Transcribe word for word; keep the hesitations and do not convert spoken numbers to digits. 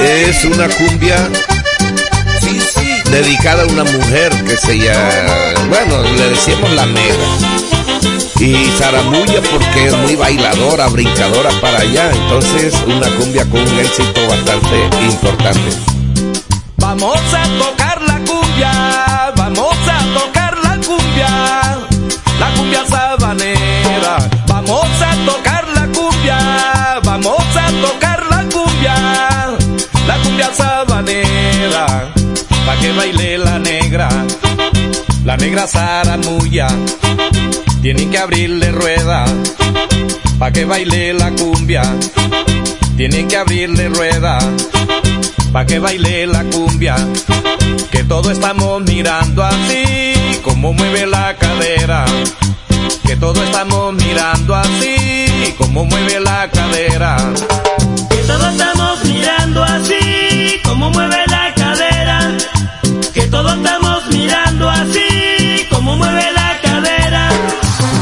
Es una cumbia Sí, sí. dedicada a una mujer que se llama, bueno, le decimos la negra. Y zaramulla porque es muy bailadora, brincadora para allá. Entonces, una cumbia con un éxito bastante importante. Vamos a tocar la cumbia, vamos a tocar la cumbia, la cumbia sabanera. Vamos a tocar la cumbia, vamos a tocar la cumbia, la cumbia sabanera. Pa' que baile la negra, la negra zaramulla. Tienen que abrirle rueda, pa' que baile la cumbia. Tienen que abrirle rueda, pa' que baile la cumbia. Que todos estamos mirando así, como mueve la cadera. Que todos estamos mirando así, como mueve la cadera.